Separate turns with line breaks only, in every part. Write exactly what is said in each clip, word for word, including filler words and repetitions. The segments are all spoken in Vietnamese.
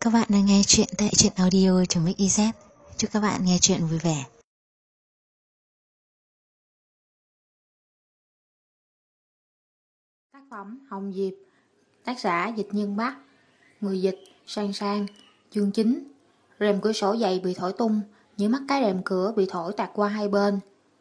Các bạn đang nghe chuyện tại truyện audio.mixyz. Chúc các bạn nghe chuyện vui vẻ.
Tác phẩm Hồng Diệp, tác giả Dịch Nhân Bắc, người dịch Sang Sang. Chương chín. Rèm cửa sổ dày bị thổi tung, những mắt cái rèm cửa bị thổi tạt qua hai bên.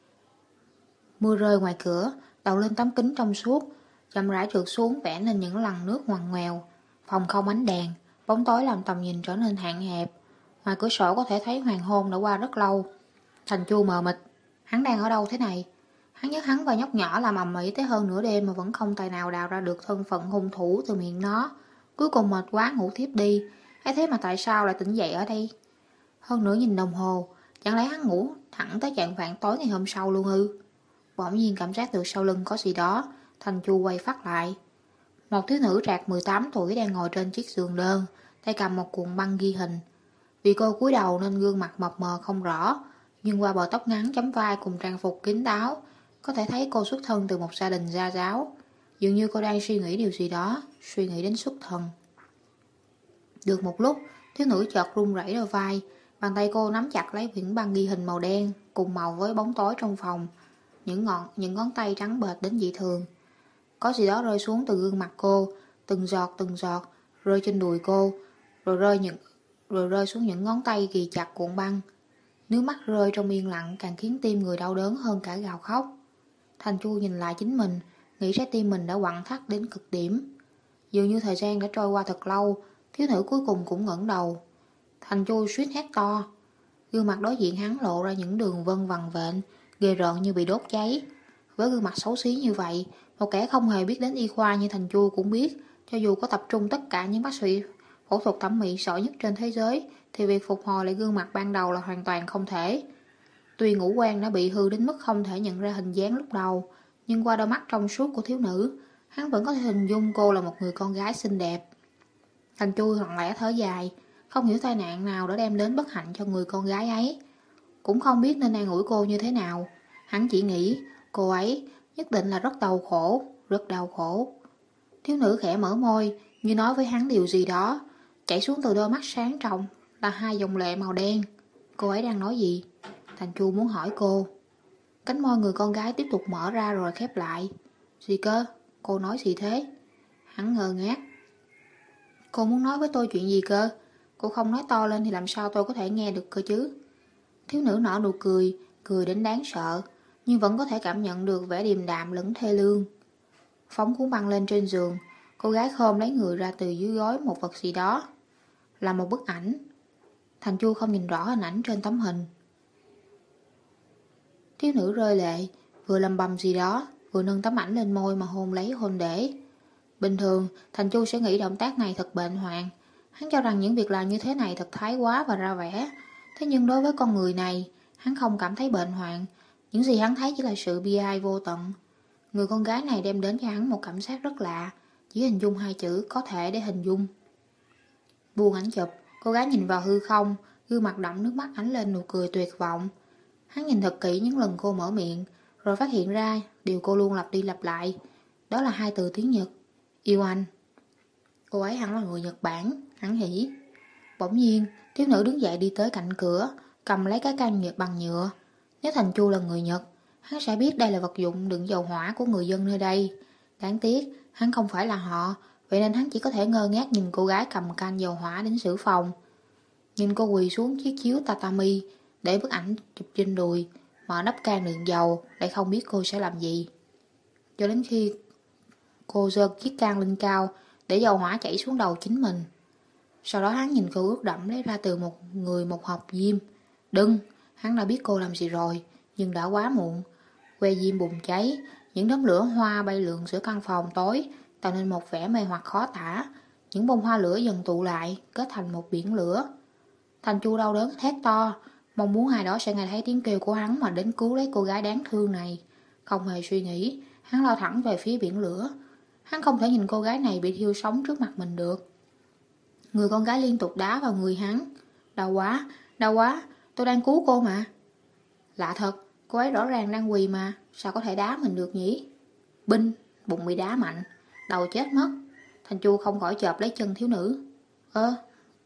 Mưa rơi ngoài cửa, đậu lên tấm kính trong suốt, chậm rãi trượt xuống vẽ nên những lằn nước ngoằn ngoèo. Phòng không ánh đèn, bóng tối làm tầm nhìn trở nên hạn hẹp. Ngoài cửa sổ có thể thấy hoàng hôn đã qua rất lâu. Thành Chu mờ mịt, hắn đang ở đâu thế này? Hắn nhớ hắn và nhóc nhỏ làm ầm ĩ tới hơn nửa đêm mà vẫn không tài nào đào ra được thân phận hung thủ từ miệng nó. Cuối cùng mệt quá ngủ thiếp đi. Ấy thế mà tại sao lại tỉnh dậy ở đây? Hơn nửa nhìn đồng hồ, chẳng lẽ hắn ngủ thẳng tới trạng vạng tối ngày hôm sau luôn ư? Bỗng nhiên cảm giác từ sau lưng có gì đó, Thành Chu quay phát lại. Một thiếu nữ trạc mười tám tuổi đang ngồi trên chiếc giường đơn, tay cầm một cuộn băng ghi hình. Vì cô cúi đầu nên gương mặt mập mờ không rõ, nhưng qua bờ tóc ngắn chấm vai cùng trang phục kín đáo, có thể thấy cô xuất thân từ một gia đình gia giáo. Dường như cô đang suy nghĩ điều gì đó, suy nghĩ đến xuất thân. Được một lúc, thiếu nữ chợt run rẩy đôi vai, bàn tay cô nắm chặt lấy quyển băng ghi hình màu đen, cùng màu với bóng tối trong phòng. Những ngọn, những ngón tay trắng bệch đến dị thường. Có gì đó rơi xuống từ gương mặt cô, từng giọt từng giọt, rơi trên đùi cô, rồi rơi những, rồi rơi xuống những ngón tay ghi chặt cuộn băng. Nước mắt rơi trong yên lặng càng khiến tim người đau đớn hơn cả gào khóc. Thành Chu nhìn lại chính mình, nghĩ trái tim mình đã quặn thắt đến cực điểm. Dường như thời gian đã trôi qua thật lâu, thiếu nữ cuối cùng cũng ngẩng đầu. Thành Chu suýt hét to. Gương mặt đối diện hắn lộ ra những đường vân vằn vện, ghê rợn như bị đốt cháy. Với gương mặt xấu xí như vậy, một kẻ không hề biết đến y khoa như Thành Chu cũng biết, cho dù có tập trung tất cả những bác sĩ phẫu thuật thẩm mỹ giỏi nhất trên thế giới, thì việc phục hồi lại gương mặt ban đầu là hoàn toàn không thể. Tuy ngũ quan đã bị hư đến mức không thể nhận ra hình dáng lúc đầu, nhưng qua đôi mắt trong suốt của thiếu nữ, hắn vẫn có thể hình dung cô là một người con gái xinh đẹp. Thành Chu lặng lẽ thở dài, không hiểu tai nạn nào đã đem đến bất hạnh cho người con gái ấy. Cũng không biết nên an ủi cô như thế nào. Hắn chỉ nghĩ cô ấy nhất định là rất đau khổ, rất đau khổ. Thiếu nữ khẽ mở môi, như nói với hắn điều gì đó. Chảy xuống từ đôi mắt sáng trong là hai dòng lệ màu đen. Cô ấy đang nói gì? Thành Chu muốn hỏi cô. Cánh môi người con gái tiếp tục mở ra rồi khép lại. Gì cơ? Cô nói gì thế? Hắn ngơ ngác. Cô muốn nói với tôi chuyện gì cơ? Cô không nói to lên thì làm sao tôi có thể nghe được cơ chứ? Thiếu nữ nở nụ cười, cười đến đáng sợ, nhưng vẫn có thể cảm nhận được vẻ điềm đạm lẫn thê lương. Phóng cuốn băng lên trên giường, cô gái khom lấy người ra từ dưới gối một vật gì đó. Là một bức ảnh. Thành Chu không nhìn rõ hình ảnh trên tấm hình. Thiếu nữ rơi lệ, vừa lầm bầm gì đó, vừa nâng tấm ảnh lên môi mà hôn lấy hôn để. Bình thường, Thành Chu sẽ nghĩ động tác này thật bệnh hoạn. Hắn cho rằng những việc làm như thế này thật thái quá và ra vẻ. Thế nhưng đối với con người này, hắn không cảm thấy bệnh hoạn. Những gì hắn thấy chỉ là sự bi ai vô tận. Người con gái này đem đến cho hắn một cảm giác rất lạ. Chỉ hình dung hai chữ có thể để hình dung. Buông ảnh chụp, cô gái nhìn vào hư không, gương mặt đẫm nước mắt ánh lên nụ cười tuyệt vọng. Hắn nhìn thật kỹ những lần cô mở miệng, rồi phát hiện ra điều cô luôn lặp đi lặp lại. Đó là hai từ tiếng Nhật. Yêu anh. Cô ấy hẳn là người Nhật Bản, hắn nghĩ. Bỗng nhiên, thiếu nữ đứng dậy đi tới cạnh cửa, cầm lấy cái can nhựa bằng nhựa. Nếu Thành Chu là người Nhật, hắn sẽ biết đây là vật dụng đựng dầu hỏa của người dân nơi đây. Đáng tiếc, hắn không phải là họ, vậy nên hắn chỉ có thể ngơ ngác nhìn cô gái cầm can dầu hỏa đến sửa phòng. Nhìn cô quỳ xuống chiếc chiếu tatami, để bức ảnh chụp trên đùi, mở nắp can đựng dầu, lại không biết cô sẽ làm gì. Cho đến khi cô giơ chiếc can lên cao, để dầu hỏa chảy xuống đầu chính mình. Sau đó hắn nhìn cô ướt đẫm lấy ra từ một người một hộp diêm. Đừng, hắn đã biết cô làm gì rồi, nhưng đã quá muộn. Que diêm bùng cháy, những đốm lửa hoa bay lượn giữa căn phòng tối, tạo nên một vẻ mê hoặc khó tả. Những bông hoa lửa dần tụ lại, kết thành một biển lửa. Thành Chu đau đớn thét to, mong muốn ai đó sẽ nghe thấy tiếng kêu của hắn mà đến cứu lấy cô gái đáng thương này. Không hề suy nghĩ, hắn lao thẳng về phía biển lửa. Hắn không thể nhìn cô gái này bị thiêu sống trước mặt mình được. Người con gái liên tục đá vào người hắn. Đau quá, đau quá, tôi đang cứu cô mà. Lạ thật, cô ấy rõ ràng đang quỳ mà, sao có thể đá mình được nhỉ? Binh, bụng bị đá mạnh, đầu chết mất. Thành Chu không khỏi chộp lấy chân thiếu nữ. Ơ,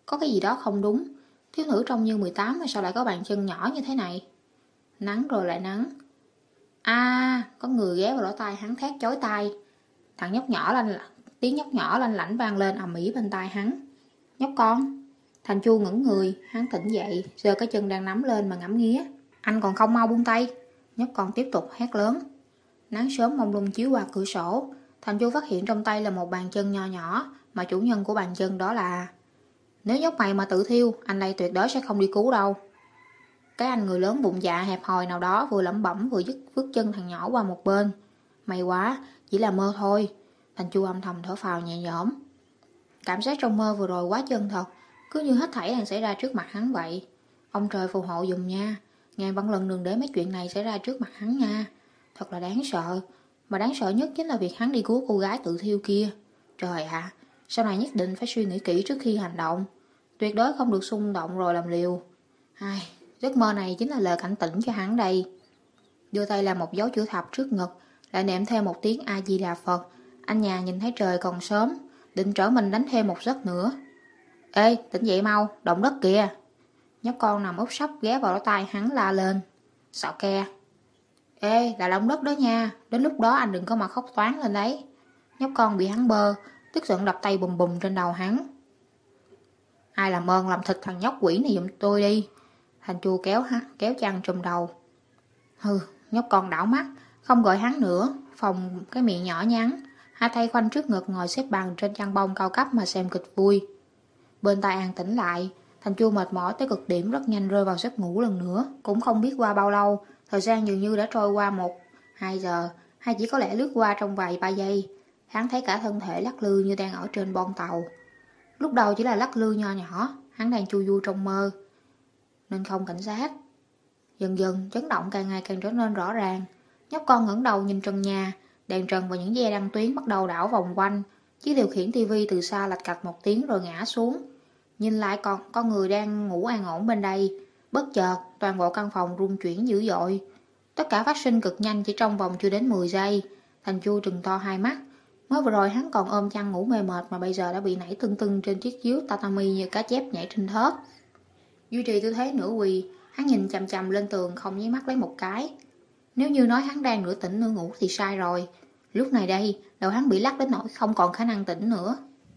Có cái gì đó không đúng. Thiếu nữ trông như mười tám mà sao lại có bàn chân nhỏ như thế này? Nắng rồi lại nắng. A, à, có người ghé vào lỗ tai hắn thét chói tai. Thằng nhóc nhỏ lanh tiếng nhóc nhỏ lanh lảnh vang lên ầm ĩ bên tai hắn. Nhóc con. Thành Chu ngẩng người, hắn tỉnh dậy, giơ cái chân đang nắm lên mà ngắm nghía. Anh còn không mau buông tay. Nhóc con tiếp tục hét lớn. Nắng sớm mông lung chiếu qua cửa sổ. Thành Chu phát hiện trong tay là một bàn chân nho nhỏ, mà chủ nhân của bàn chân đó là... Nếu nhóc mày mà tự thiêu, anh đây tuyệt đối sẽ không đi cứu đâu. Cái anh người lớn bụng dạ hẹp hòi nào đó vừa lẩm bẩm vừa dứt vứt chân thằng nhỏ qua một bên. May quá, chỉ là mơ thôi. Thành Chu âm thầm thở phào nhẹ nhõm. Cảm giác trong mơ vừa rồi quá chân thật, cứ như hết thảy đang xảy ra trước mặt hắn vậy. Ông trời phù hộ dùm nha, ngàn vạn lần đừng để mấy chuyện này xảy ra trước mặt hắn nha. Thật là đáng sợ, mà đáng sợ nhất chính là việc hắn đi cứu cô gái tự thiêu kia. Trời ạ, à, sau này nhất định phải suy nghĩ kỹ trước khi hành động, tuyệt đối không được xung động rồi làm liều. Ai, giấc mơ này chính là lời cảnh tỉnh cho hắn đây. Đưa tay làm một dấu chữ thập trước ngực, lại nệm thêm một tiếng A Di Đà Phật. Anh nhà nhìn thấy trời còn sớm, định trở mình đánh thêm một giấc nữa. Ê, tỉnh dậy mau, động đất kìa. Nhóc con nằm úp sấp ghé vào lỗ tai hắn la lên. Xạo ke. Ê, là động đất đó nha, đến lúc đó anh đừng có mà khóc toáng lên đấy. Nhóc con bị hắn bơ, tức giận đập tay bùm bùm trên đầu hắn. Ai làm ơn làm thịt thằng nhóc quỷ này giùm tôi đi. Thành Chu kéo hắn, kéo chăn trùm đầu. Hừ, nhóc con đảo mắt, không gọi hắn nữa, phòng cái miệng nhỏ nhắn, hai tay khoanh trước ngực ngồi xếp bằng trên chăn bông cao cấp mà xem kịch vui. Bên tai an tĩnh lại, Thành Chu mệt mỏi tới cực điểm rất nhanh rơi vào giấc ngủ lần nữa. Cũng không biết qua bao lâu, thời gian dường như đã trôi qua một, hai giờ, hay chỉ có lẽ lướt qua trong vài ba giây. Hắn thấy cả thân thể lắc lư như đang ở trên bon tàu. Lúc đầu chỉ là lắc lư nho nhỏ, hắn đang chu du trong mơ, nên không cảnh giác. Dần dần, chấn động càng ngày càng trở nên rõ ràng. Nhóc con ngẩng đầu nhìn trần nhà, đèn trần và những dây đăng tuyến bắt đầu đảo vòng quanh. Chiếc điều khiển tivi từ xa lạch cạch một tiếng rồi ngã xuống. Nhìn lại còn con người đang ngủ an ổn bên đây. Bất chợt, toàn bộ căn phòng rung chuyển dữ dội. Tất cả phát sinh cực nhanh chỉ trong vòng chưa đến mười giây. Thành Chu trừng to hai mắt. Mới vừa rồi hắn còn ôm chăn ngủ mê mệt mà bây giờ đã bị nảy tưng tưng trên chiếc chiếu tatami như cá chép nhảy trên thớt. Duy trì tư thế nửa quỳ, hắn nhìn chằm chằm lên tường không nháy mắt lấy một cái. Nếu như nói hắn đang nửa tỉnh nửa ngủ thì sai rồi. Lúc này đây, đầu hắn bị lắc đến nỗi không còn khả năng tỉnh nữa.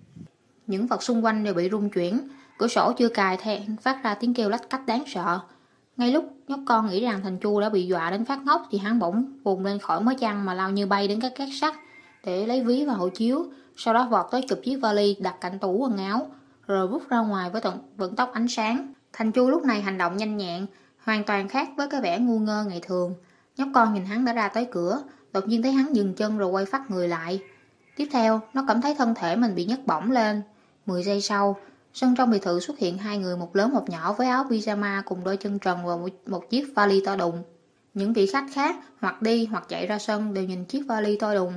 Những vật xung quanh đều bị rung chuyển, cửa sổ chưa cài then phát ra tiếng kêu lách cách đáng sợ. Ngay lúc nhóc con nghĩ rằng Thành Chu đã bị dọa đến phát ngốc thì hắn bỗng vùng lên khỏi mớ chăn mà lao như bay đến các két sắt để lấy ví và hộ chiếu, sau đó vọt tới chụp chiếc vali đặt cạnh tủ quần áo, rồi rút ra ngoài với tận vận tốc ánh sáng. Thành Chu lúc này hành động nhanh nhẹn, hoàn toàn khác với cái vẻ ngu ngơ ngày thường. Nhóc con nhìn hắn đã ra tới cửa, đột nhiên thấy hắn dừng chân rồi quay phát người lại. Tiếp theo, nó cảm thấy thân thể mình bị nhấc bổng lên. Mười giây sau, sân trong biệt thự xuất hiện hai người một lớn một nhỏ với áo pyjama cùng đôi chân trần và một, một chiếc vali to đùng. Những vị khách khác hoặc đi hoặc chạy ra sân đều nhìn chiếc vali to đùng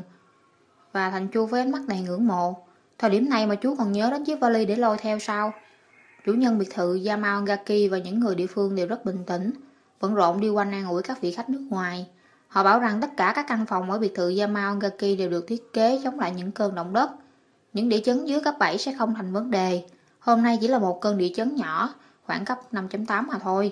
và Thành Chu với ánh mắt đầy ngưỡng mộ. Thời điểm này mà chú còn nhớ đến chiếc vali để lôi theo sao? Chủ nhân biệt thự Yamaogaki và những người địa phương đều rất bình tĩnh, bận rộn đi quanh an ủi các vị khách nước ngoài. Họ bảo rằng tất cả các căn phòng ở biệt thự Yamaogaki đều được thiết kế chống lại những cơn động đất. Những địa chấn dưới cấp bảy sẽ không thành vấn đề. Hôm nay chỉ là một cơn địa chấn nhỏ, khoảng cấp năm chấm tám mà thôi.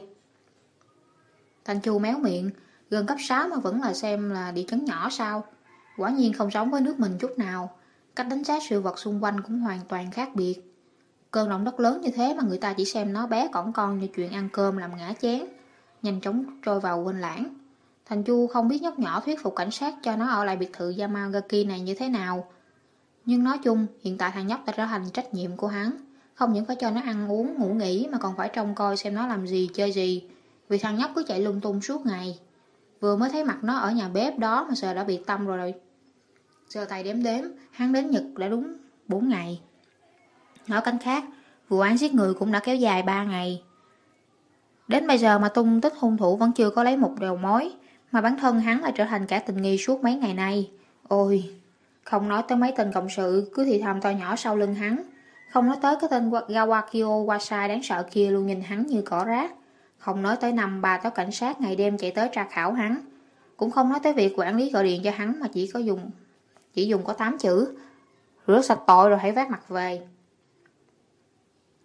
Thành Chu méo miệng, gần cấp sáu mà vẫn là xem là địa chấn nhỏ sao? Quả nhiên không giống với nước mình chút nào. Cách đánh giá sự vật xung quanh cũng hoàn toàn khác biệt. Cơn động đất lớn như thế mà người ta chỉ xem nó bé cỏn con như chuyện ăn cơm làm ngã chén, nhanh chóng trôi vào quên lãng. Thành Chu không biết nhóc nhỏ thuyết phục cảnh sát cho nó ở lại biệt thự Yamagaki này như thế nào. Nhưng nói chung, hiện tại thằng nhóc đã trở thành trách nhiệm của hắn. Không những phải cho nó ăn uống, ngủ nghỉ mà còn phải trông coi xem nó làm gì, chơi gì. Vì thằng nhóc cứ chạy lung tung suốt ngày. Vừa mới thấy mặt nó ở nhà bếp đó mà giờ đã bị tâm rồi rồi. Giờ tay đếm đếm, hắn đến Nhật đã đúng bốn ngày. Nói cách khác, vụ án giết người cũng đã kéo dài ba ngày. Đến bây giờ mà tung tích hung thủ vẫn chưa có lấy một đầu mối, mà bản thân hắn lại trở thành cả tình nghi suốt mấy ngày nay. Ôi, không nói tới mấy tên cộng sự cứ thì thầm to nhỏ sau lưng hắn, không nói tới cái tên Gawakio Wasai đáng sợ kia luôn nhìn hắn như cỏ rác, không nói tới năm ba táo cảnh sát ngày đêm chạy tới tra khảo hắn, cũng không nói tới việc quản lý gọi điện cho hắn mà chỉ có dùng chỉ dùng có tám chữ: rửa sạch tội rồi hãy vác mặt về.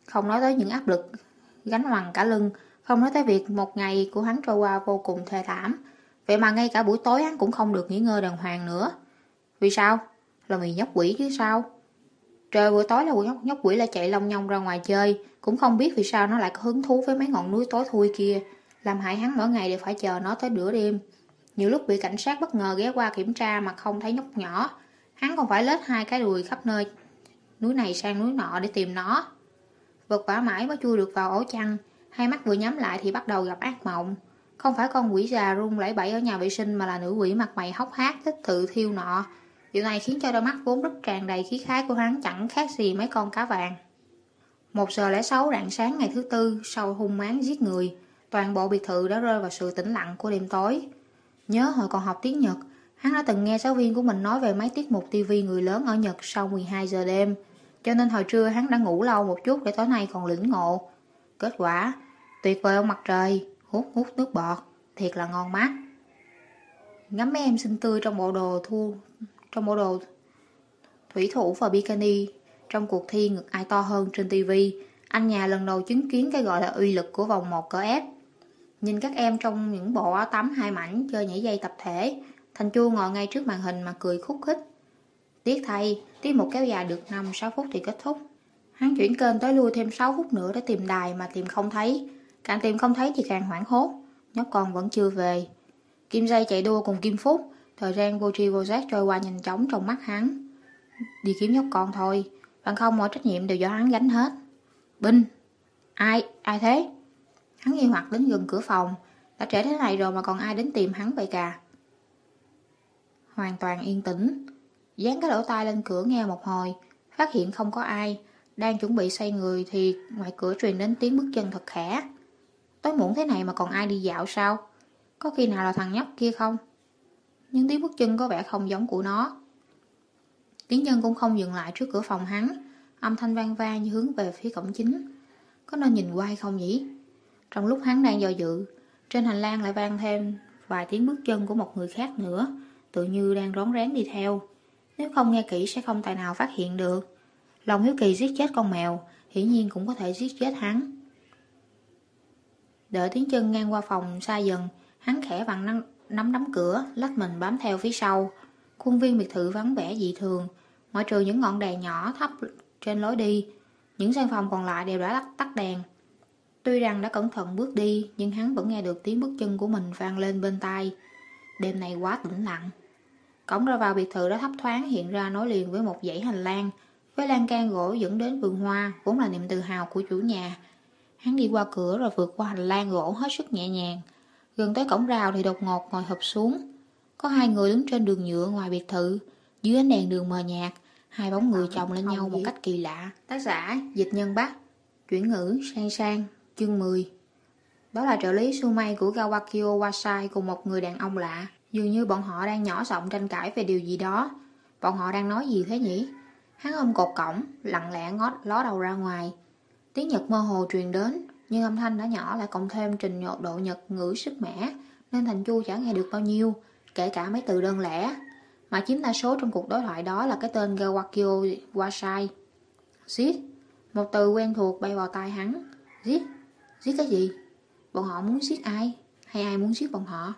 Không nói tới những áp lực gánh bằng cả lưng, không nói tới việc một ngày của hắn trôi qua vô cùng thê thảm. Vậy mà ngay cả buổi tối hắn cũng không được nghỉ ngơi đàng hoàng nữa. Vì sao? Là vì nhóc quỷ chứ sao? Trời buổi tối là nhóc, nhóc quỷ lại chạy long nhong ra ngoài chơi, cũng không biết vì sao nó lại có hứng thú với mấy ngọn núi tối thui kia, làm hại hắn mỗi ngày đều phải chờ nó tới nửa đêm. Nhiều lúc bị cảnh sát bất ngờ ghé qua kiểm tra mà không thấy nhóc nhỏ, hắn còn phải lết hai cái đùi khắp nơi, núi này sang núi nọ để tìm nó. Vật vã mãi mới chui được vào ổ chăn, hai mắt vừa nhắm lại thì bắt đầu gặp ác mộng. Không phải con quỷ già run lẩy bẩy ở nhà vệ sinh mà là nữ quỷ mặt mày hốc hác thích tự thiêu nọ. Điều này khiến cho đôi mắt vốn rất tràn đầy khí khái của hắn chẳng khác gì mấy con cá vàng. Một giờ lẻ sáu rạng sáng ngày thứ tư, sau hung mán giết người, toàn bộ biệt thự đã rơi vào sự tĩnh lặng của đêm tối. Nhớ hồi còn học tiếng Nhật, hắn đã từng nghe giáo viên của mình nói về mấy tiết mục tivi người lớn ở Nhật sau mười hai giờ đêm, cho nên hồi trưa hắn đã ngủ lâu một chút để tối nay còn lĩnh ngộ. Kết quả, tuyệt vời ông mặt trời, hút hút nước bọt, thiệt là ngon mắt. Ngắm mấy em xinh tươi trong bộ đồ thu trong bộ đồ thủy thủ và bikini trong cuộc thi ngực ai to hơn trên tivi, anh nhà lần đầu chứng kiến cái gọi là uy lực của vòng một cỡ ép. Nhìn các em trong những bộ áo tắm hai mảnh chơi nhảy dây tập thể, Thành Chu ngồi ngay trước màn hình mà cười khúc khích. Tiếc thay, tiết mục kéo dài được năm sáu phút thì kết thúc. Hắn chuyển kênh tới lui thêm sáu phút nữa để tìm đài mà tìm không thấy. Càng tìm không thấy thì càng hoảng hốt, nhóc con vẫn chưa về. Kim dây chạy đua cùng Kim Phúc, thời gian vô tri vô giác trôi qua nhanh chóng trong mắt hắn. Đi kiếm nhóc con thôi, bằng không mọi trách nhiệm đều do hắn gánh hết. Binh! Ai? Ai thế? Hắn nghi hoặc đến gần cửa phòng, đã trễ thế này rồi mà còn ai đến tìm hắn vậy cả. Hoàn toàn yên tĩnh, dán cái lỗ tai lên cửa nghe một hồi, phát hiện không có ai. Đang chuẩn bị xoay người thì ngoài cửa truyền đến tiếng bước chân thật khẽ. Tối muộn thế này mà còn ai đi dạo sao? Có khi nào là thằng nhóc kia không? Nhưng tiếng bước chân có vẻ không giống của nó. Tiếng chân cũng không dừng lại trước cửa phòng hắn, âm thanh vang vang như hướng về phía cổng chính. Có nên nhìn qua hay không nhỉ? Trong lúc hắn đang do dự, trên hành lang lại vang thêm vài tiếng bước chân của một người khác nữa, tự như đang rón rén đi theo. Nếu không nghe kỹ sẽ không tài nào phát hiện được. Lòng hiếu kỳ giết chết con mèo, hiển nhiên cũng có thể giết chết hắn. Đợi tiếng chân ngang qua phòng xa dần, hắn khẽ vặn nắm đấm cửa, lách mình bám theo phía sau. Khuôn viên biệt thự vắng vẻ dị thường, ngoại trừ những ngọn đèn nhỏ thấp trên lối đi, những gian phòng còn lại đều đã tắt, tắt đèn. Tuy rằng đã cẩn thận bước đi, nhưng hắn vẫn nghe được tiếng bước chân của mình vang lên bên tai. Đêm này quá tĩnh lặng. Cổng ra vào biệt thự đã thấp thoáng hiện ra nối liền với một dãy hành lang, với lan can gỗ dẫn đến vườn hoa, vốn là niềm tự hào của chủ nhà. Hắn đi qua cửa rồi vượt qua hành lang gỗ hết sức nhẹ nhàng. Gần tới cổng rào thì đột ngột ngồi hụp xuống. Có hai người đứng trên đường nhựa ngoài biệt thự, dưới ánh đèn đường mờ nhạt, hai bóng người chồng lên nhau một cách kỳ lạ. Tác giả Dịch Nhân Bắc, chuyển ngữ Sang Sang, chương mười. Đó là trợ lý Sumai của Kawakyo Wasai cùng một người đàn ông lạ. Dường như bọn họ đang nhỏ giọng tranh cãi về điều gì đó. Bọn họ đang nói gì thế nhỉ? Hắn ôm cột cổng, lặng lẽ ngót ló đầu ra ngoài. Tiếng Nhật mơ hồ truyền đến, nhưng âm thanh đã nhỏ lại cộng thêm trình độ Nhật ngữ sức mẻ, nên Thành Chu chẳng nghe được bao nhiêu, kể cả mấy từ đơn lẻ. Mà chiếm đa số trong cuộc đối thoại đó là cái tên Kawakyo Wasai. Giết, một từ quen thuộc bay vào tai hắn. Giết? Giết cái gì? Bọn họ muốn giết ai? Hay ai muốn giết bọn họ?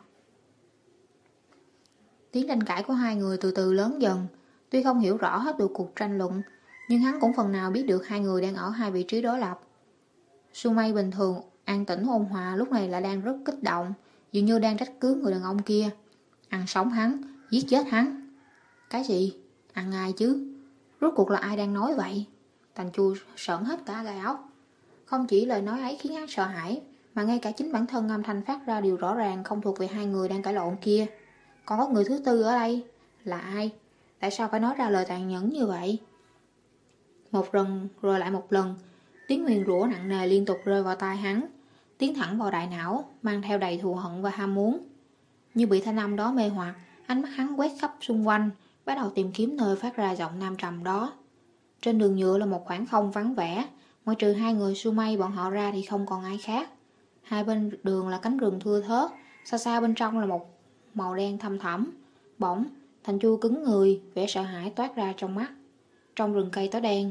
Tiếng tranh cãi của hai người từ từ lớn dần. Tuy không hiểu rõ hết được cuộc tranh luận, nhưng hắn cũng phần nào biết được hai người đang ở hai vị trí đối lập. Sumai bình thường an tĩnh ôn hòa lúc này lại đang rất kích động, dường như đang trách cứ người đàn ông kia. Ăn sống hắn, giết chết hắn. Cái gì? Ăn ai chứ? Rốt cuộc là ai đang nói vậy? Thành Chu sởn hết cả gai ốc. Không chỉ lời nói ấy khiến hắn sợ hãi, mà ngay cả chính bản thân âm thanh phát ra điều rõ ràng không thuộc về hai người đang cãi lộn kia. Còn có người thứ tư ở đây. Là ai? Tại sao phải nói ra lời tàn nhẫn như vậy? Một lần rồi lại một lần, tiếng nguyền rủa nặng nề liên tục rơi vào tai hắn, tiến thẳng vào đại não, mang theo đầy thù hận và ham muốn. Như bị thanh âm đó mê hoặc, ánh mắt hắn quét khắp xung quanh, bắt đầu tìm kiếm nơi phát ra giọng nam trầm đó. Trên đường nhựa là một khoảng không vắng vẻ, ngoại trừ hai người Sumai bọn họ ra thì không còn ai khác. Hai bên đường là cánh rừng thưa thớt, xa xa bên trong là một màu đen thâm thẳm. Bỗng, Thành Chu cứng người, vẻ sợ hãi toát ra trong mắt. Trong rừng cây tối đen,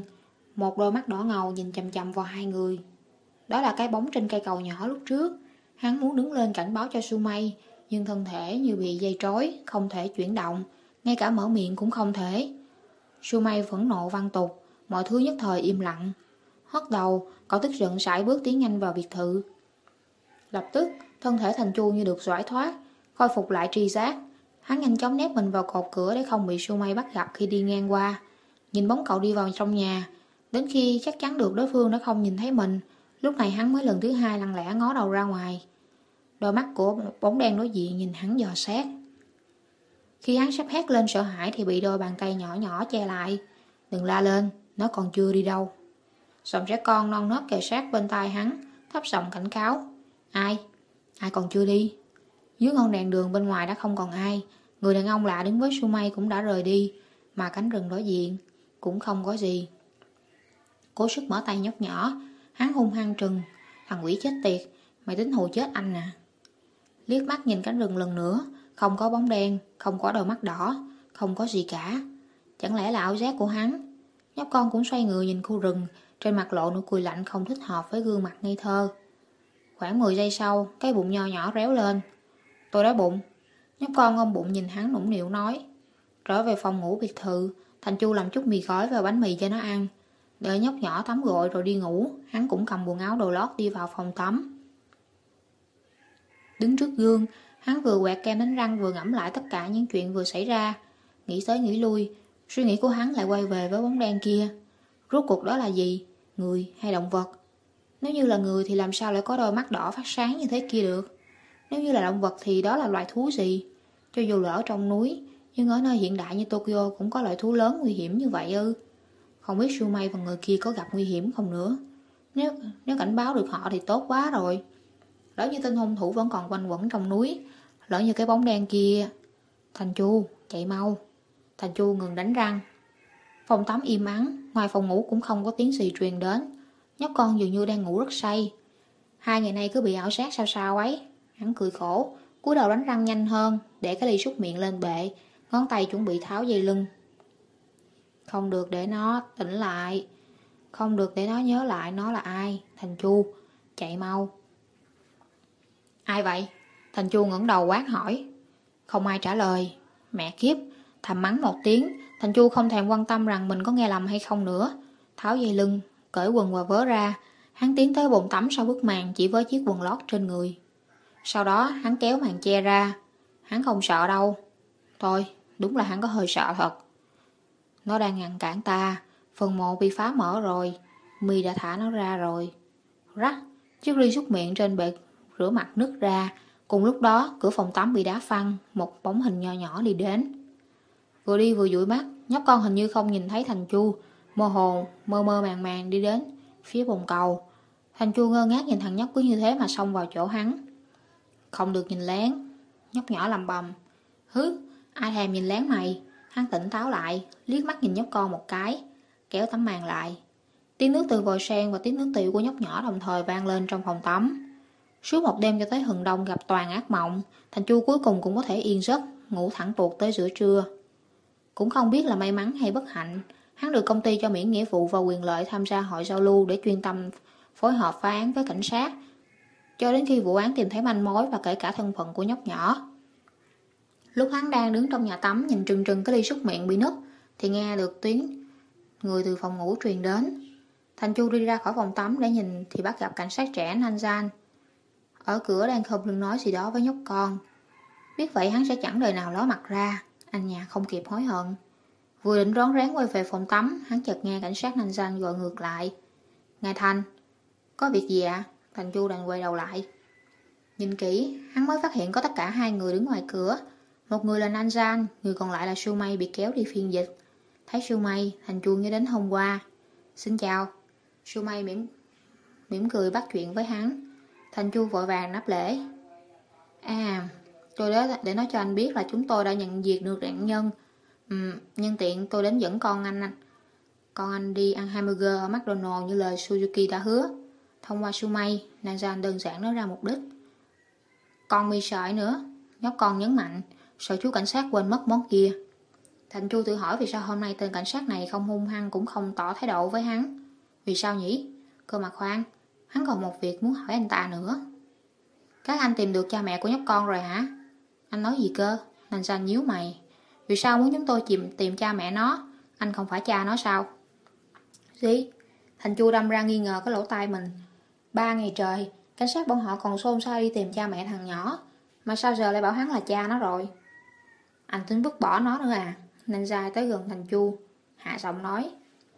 Một đôi mắt đỏ ngầu nhìn chằm chằm vào hai người. Đó là cái bóng trên cây cầu nhỏ lúc trước. Hắn muốn đứng lên cảnh báo cho Sumay, nhưng thân thể như bị dây trói, không thể chuyển động, ngay cả mở miệng cũng không thể. Sumay phẫn nộ văng tục, mọi thứ nhất thời im lặng. Hất đầu, cậu tức giận sải bước tiến nhanh vào biệt thự. Lập tức, thân thể Thành Chu như được giải thoát, khôi phục lại tri giác. Hắn nhanh chóng nép mình vào cột cửa để không bị Sumay bắt gặp khi đi ngang qua. Nhìn bóng cậu đi vào trong nhà, đến khi chắc chắn được đối phương đã không nhìn thấy mình, lúc này hắn mới lần thứ hai lặng lẽ ngó đầu ra ngoài. Đôi mắt của một bóng đen đối diện nhìn hắn dò xét. Khi hắn sắp hét lên sợ hãi thì bị đôi bàn tay nhỏ nhỏ che lại. Đừng la lên, nó còn chưa đi đâu. Giọng trẻ con non nớt kề sát bên tai hắn, thấp giọng cảnh cáo. Ai? Ai còn chưa đi? Dưới ngọn đèn đường bên ngoài đã không còn ai. Người đàn ông lạ đứng với Sumay cũng đã rời đi, mà cánh rừng đối diện cũng không có gì. Cố sức mở tay nhóc nhỏ, hắn hung hăng trừng. Thằng quỷ chết tiệt, mày tính hù chết anh à? Liếc mắt nhìn cánh rừng lần nữa, không có bóng đen, không có đôi mắt đỏ, không có gì cả. Chẳng lẽ là ảo giác của hắn? Nhóc con cũng xoay người nhìn khu rừng, trên mặt lộ nụ cười lạnh không thích hợp với gương mặt ngây thơ. Khoảng mười giây sau, cái bụng nho nhỏ réo lên. Tôi đói bụng. Nhóc con ôm bụng nhìn hắn nũng nịu nói. Trở về phòng ngủ biệt thự, Thành Chu làm chút mì gói và bánh mì cho nó ăn. Đợi nhóc nhỏ tắm gội rồi đi ngủ, hắn cũng cầm quần áo đồ lót đi vào phòng tắm. Đứng trước gương, hắn vừa quẹt kem đánh răng vừa ngẫm lại tất cả những chuyện vừa xảy ra. Nghĩ tới nghĩ lui, suy nghĩ của hắn lại quay về với bóng đen kia. Rốt cuộc đó là gì? Người hay động vật? Nếu như là người thì làm sao lại có đôi mắt đỏ phát sáng như thế kia được? Nếu như là động vật thì đó là loài thú gì? Cho dù là ở trong núi, nhưng ở nơi hiện đại như Tokyo cũng có loại thú lớn nguy hiểm như vậy ư? Không biết Sumay và người kia có gặp nguy hiểm không nữa. Nếu nếu cảnh báo được họ thì tốt quá rồi. Lỡ như tên hung thủ vẫn còn quanh quẩn trong núi, lỡ như cái bóng đen kia. Thành Chu, chạy mau. Thành Chu ngừng đánh răng. Phòng tắm im ắng, ngoài phòng ngủ cũng không có tiếng gì truyền đến. Nhóc con dường như đang ngủ rất say. Hai ngày nay cứ bị ảo giác sao sao ấy. Hắn cười khổ, cúi đầu đánh răng nhanh hơn, để cái ly súc miệng lên bệ, ngón tay chuẩn bị tháo dây lưng. Không được để nó tỉnh lại. Không được để nó nhớ lại nó là ai. Thành Chu, chạy mau. Ai vậy? Thành Chu ngẩng đầu quát hỏi. Không ai trả lời. Mẹ kiếp, thầm mắng một tiếng. Thành Chu không thèm quan tâm rằng mình có nghe lầm hay không nữa. Tháo dây lưng, cởi quần và vớ ra. Hắn tiến tới bồn tắm sau bức màn chỉ với chiếc quần lót trên người. Sau đó hắn kéo màn che ra. Hắn không sợ đâu. Thôi, đúng là hắn có hơi sợ thật. Nó đang ngăn cản ta. Phần mộ bị phá mở rồi. My đã thả nó ra rồi. Rắc, chiếc ly súc miệng trên bệ rửa mặt nứt ra. Cùng lúc đó, cửa phòng tắm bị đá phăng. Một bóng hình nho nhỏ đi đến. Vừa đi vừa dụi mắt, nhóc con hình như không nhìn thấy Thành Chu. Mơ hồ, mơ mơ màng màng đi đến phía bồn cầu. Thành Chu ngơ ngác nhìn thằng nhóc cứ như thế mà xông vào chỗ hắn. Không được nhìn lén. Nhóc nhỏ lầm bầm. Hứ, ai thèm nhìn lén mày? Hắn tỉnh táo lại, liếc mắt nhìn nhóc con một cái, kéo tấm màn lại. Tiếng nước từ vòi sen và tiếng nước tiểu của nhóc nhỏ đồng thời vang lên trong phòng tắm. Suốt một đêm cho tới hừng đông gặp toàn ác mộng, Thành Chu cuối cùng cũng có thể yên giấc, ngủ thẳng tuột tới giữa trưa. Cũng không biết là may mắn hay bất hạnh, hắn được công ty cho miễn nghĩa vụ và quyền lợi tham gia hội giao lưu để chuyên tâm phối hợp phá án với cảnh sát, cho đến khi vụ án tìm thấy manh mối và kể cả thân phận của nhóc nhỏ. Lúc hắn đang đứng trong nhà tắm nhìn trừng trừng cái ly súc miệng bị nứt, thì nghe được tiếng người từ phòng ngủ truyền đến. Thành Chu đi ra khỏi phòng tắm để nhìn thì bắt gặp cảnh sát trẻ Nanjan ở cửa đang không lưng nói gì đó với nhóc con. Biết vậy hắn sẽ chẳng đời nào ló mặt ra. Anh nhà không kịp hối hận. Vừa định rón rén quay về phòng tắm, hắn chợt nghe cảnh sát Nanjan gọi ngược lại. Ngài Thành, có việc gì ạ? À? Thành Chu đành quay đầu lại. Nhìn kỹ, hắn mới phát hiện có tất cả hai người đứng ngoài cửa. Một người là Nanjan, người còn lại là Sumay bị kéo đi phiên dịch. Thấy Sumay, Thành Chu nhớ đến hôm qua. Xin chào. Sumay mỉm, mỉm cười bắt chuyện với hắn. Thành Chu vội vàng đáp lễ. À, tôi đến để nói cho anh biết là chúng tôi đã nhận diệt được nạn nhân. Ừ, nhân tiện tôi đến dẫn con anh Con anh đi ăn hamburger ở McDonald's như lời Suzuki đã hứa. Thông qua Sumay, Nanjan đơn giản nói ra mục đích. Còn mì sợi nữa. Nhóc con nhấn mạnh, sợ chú cảnh sát quên mất món kia. Thành Chu tự hỏi vì sao hôm nay tên cảnh sát này không hung hăng cũng không tỏ thái độ với hắn. Vì sao nhỉ? Cơ mà khoan, hắn còn một việc muốn hỏi anh ta nữa. Các anh tìm được cha mẹ của nhóc con rồi hả? Anh nói gì cơ? Nansan nhíu mày. Vì sao muốn chúng tôi tìm, tìm cha mẹ nó? Anh không phải cha nó sao? Gì? Thành Chu đâm ra nghi ngờ cái lỗ tai mình. Ba ngày trời, cảnh sát bọn họ còn xôn xao đi tìm cha mẹ thằng nhỏ. Mà sao giờ lại bảo hắn là cha nó rồi? Anh tính vứt bỏ nó nữa à? Nansan tới gần Thành Chu, hạ giọng nói.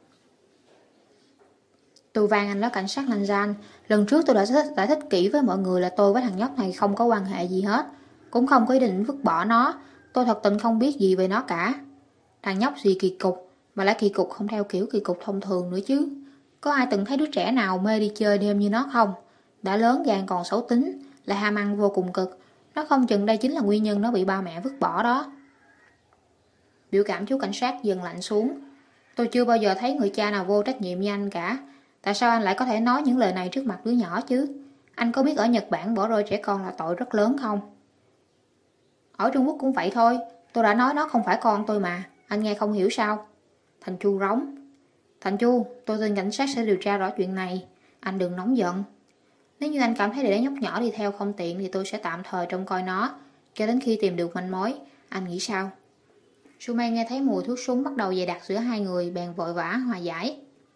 Tôi van anh đó cảnh sát Nansan. Lần trước tôi đã giải thích kỹ với mọi người là tôi với thằng nhóc này không có quan hệ gì hết, cũng không có ý định vứt bỏ nó. Tôi thật tình không biết gì về nó cả. Thằng nhóc gì kỳ cục, mà lại kỳ cục không theo kiểu kỳ cục thông thường nữa chứ. Có ai từng thấy đứa trẻ nào mê đi chơi đêm như nó không? Đã lớn gan còn xấu tính, lại ham ăn vô cùng cực. Nó không chừng đây chính là nguyên nhân nó bị ba mẹ vứt bỏ đó. Biểu cảm chú cảnh sát dần lạnh xuống. Tôi chưa bao giờ thấy người cha nào vô trách nhiệm như anh cả. Tại sao anh lại có thể nói những lời này trước mặt đứa nhỏ chứ? Anh có biết ở Nhật Bản bỏ rơi trẻ con là tội rất lớn không? Ở Trung Quốc cũng vậy thôi. Tôi đã nói nó không phải con tôi mà. Anh nghe không hiểu sao? Thành Chu rống. Thành Chu, tôi tin cảnh sát sẽ điều tra rõ chuyện này. Anh đừng nóng giận. Nếu như anh cảm thấy để nhóc nhỏ đi theo không tiện thì tôi sẽ tạm thời trông coi nó cho đến khi tìm được manh mối. Anh nghĩ sao? Sumei nghe thấy mùi thuốc súng bắt đầu dày đặc giữa hai người, bèn vội vã hòa giải.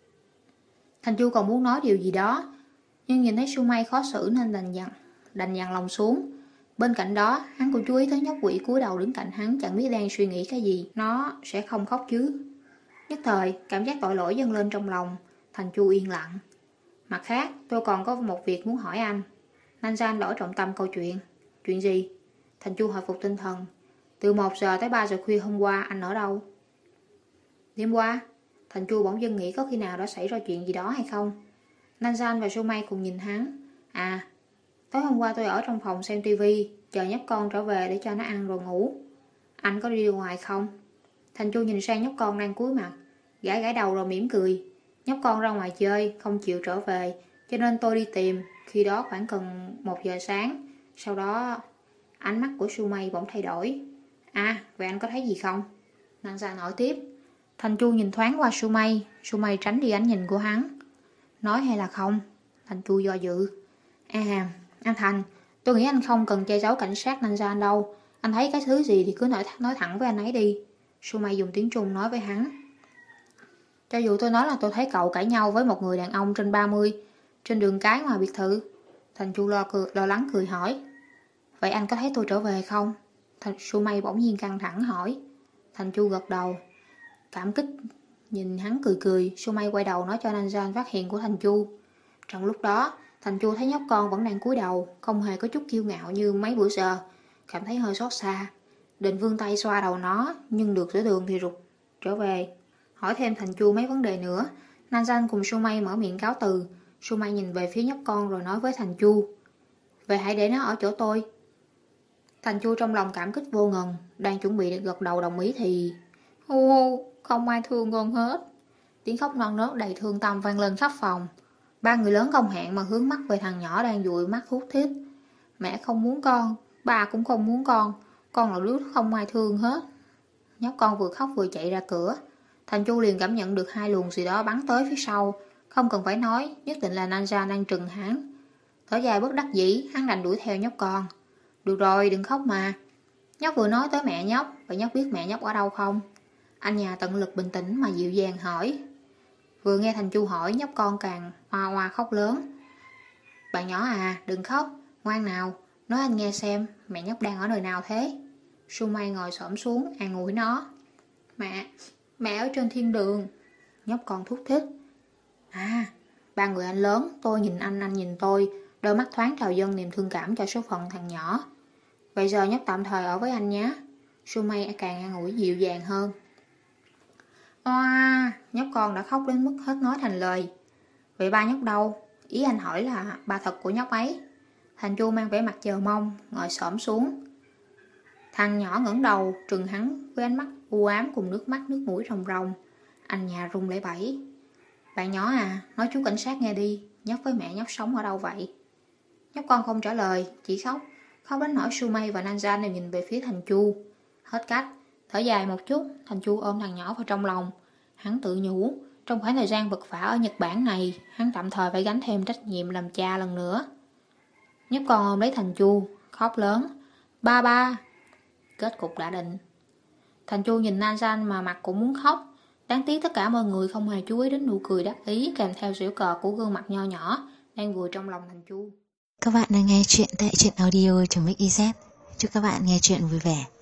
Thành Chu còn muốn nói điều gì đó, nhưng nhìn thấy Sumei khó xử nên đành dằn, đành dằn lòng xuống. Bên cạnh đó, hắn cũng chú ý tới nhóc quỷ cúi đầu đứng cạnh hắn, chẳng biết đang suy nghĩ cái gì. Nó sẽ không khóc chứ? Nhất thời, cảm giác tội lỗi dâng lên trong lòng. Thành Chu yên lặng. Mặt khác, tôi còn có một việc muốn hỏi anh. Nansan đổi trọng tâm câu chuyện. Chuyện gì? Thành Chu hồi phục tinh thần. Từ một giờ tới ba giờ khuya hôm qua anh ở đâu? Đêm qua? Thành Chu bỗng dưng nghĩ có khi nào đã xảy ra chuyện gì đó hay không? Nansan và Sumei cùng nhìn hắn. À, tối hôm qua tôi ở trong phòng xem tivi, chờ nhóc con trở về để cho nó ăn rồi ngủ. Anh có đi ngoài không? Thành Chu nhìn sang nhóc con đang cúi mặt, gãi gãi đầu rồi mỉm cười. Nhóc con ra ngoài chơi, không chịu trở về, cho nên tôi đi tìm. Khi đó khoảng gần một giờ sáng. Sau đó, ánh mắt của Sumei bỗng thay đổi. À, vậy anh có thấy gì không? Nansan hỏi tiếp. Thành Chu nhìn thoáng qua Sumei. Sumei tránh đi ánh nhìn của hắn. Nói hay là không? Thành Chu do dự. À, anh Thành, tôi nghĩ anh không cần che giấu cảnh sát Nansan đâu. Anh thấy cái thứ gì thì cứ nói, nói thẳng với anh ấy đi. Sumei dùng tiếng Trung nói với hắn. Cho dù tôi nói là tôi thấy cậu cãi nhau với một người đàn ông trên ba mươi trên đường cái ngoài biệt thự. Thành Chu lo, cười, lo lắng cười hỏi. Vậy anh có thấy tôi trở về không? Thành Sumei bỗng nhiên căng thẳng hỏi. Thành Chu gật đầu. Cảm kích nhìn hắn cười cười. Sumei quay đầu nói cho Nansan phát hiện của Thành Chu. Trong lúc đó, Thành Chu thấy nhóc con vẫn đang cúi đầu, không hề có chút kiêu ngạo như mấy bữa giờ, cảm thấy hơi xót xa. Định vươn tay xoa đầu nó, nhưng được giữa đường thì rụt trở về. Hỏi thêm Thành Chu mấy vấn đề nữa. Nansan cùng Sumei mở miệng cáo từ. Sumei nhìn về phía nhóc con rồi nói với Thành Chu. Vậy hãy để nó ở chỗ tôi. Thành Chu trong lòng cảm kích vô ngần, đang chuẩn bị gật đầu đồng ý thì... Hu hu, không ai thương con hết. Tiếng khóc non nớt đầy thương tâm vang lên khắp phòng. Ba người lớn không hẹn mà hướng mắt về thằng nhỏ đang dụi mắt thút thít. Mẹ không muốn con, ba cũng không muốn con. Con là đứa không ai thương hết. Nhóc con vừa khóc vừa chạy ra cửa. Thành Chu liền cảm nhận được hai luồng gì đó bắn tới phía sau. Không cần phải nói, nhất định là Nansan đang trừng hắn. Thở dài bất đắc dĩ, hắn đành đuổi theo nhóc con. Được rồi, đừng khóc mà. Nhóc vừa nói tới mẹ nhóc, vậy nhóc biết mẹ nhóc ở đâu không? Anh nhà tận lực bình tĩnh mà dịu dàng hỏi. Vừa nghe Thành Chu hỏi, nhóc con càng hoa hoa khóc lớn. Bạn nhỏ à, đừng khóc, ngoan nào, nói anh nghe xem, mẹ nhóc đang ở nơi nào thế? Sumei ngồi xổm xuống, an ủi nó. Mẹ, mẹ ở trên thiên đường. Nhóc con thút thít. À, ba người anh lớn, tôi nhìn anh, anh nhìn tôi, đôi mắt thoáng trào dâng niềm thương cảm cho số phận thằng nhỏ. Vậy giờ nhóc tạm thời ở với anh nhé. Sumei càng an ủi dịu dàng hơn. Oa, nhóc con đã khóc đến mức hết nói thành lời. Vậy ba nhóc đâu? Ý anh hỏi là ba thật của nhóc ấy. Thành Chu mang vẻ mặt chờ mong, ngồi xổm xuống. Thằng nhỏ ngẩng đầu, trừng hắn với ánh mắt u ám cùng nước mắt nước mũi ròng ròng. Anh nhà run lẩy bẩy. Bạn nhỏ à, nói chú cảnh sát nghe đi, nhóc với mẹ nhóc sống ở đâu vậy? Nhóc con không trả lời, chỉ khóc. Khóc đến nỗi Sumei và Nansan đều nhìn về phía Thành Chu. Hết cách, thở dài một chút, Thành Chu ôm thằng nhỏ vào trong lòng. Hắn tự nhủ, Trong khoảng thời gian vật vã ở Nhật Bản này, hắn tạm thời phải gánh thêm trách nhiệm làm cha lần nữa. Nhóc con ôm lấy Thành Chu, khóc lớn. Ba ba! Kết cục đã định. Thành Chu nhìn Nan-san mà mặt cũng muốn khóc. Đáng tiếc tất cả mọi người không hề chú ý đến nụ cười đắc ý kèm theo giễu cợt của gương mặt nho nhỏ đang vui trong lòng Thành Chu.
Các bạn đang nghe chuyện tại truyện audio.mixyz. Chúc các bạn nghe chuyện vui vẻ.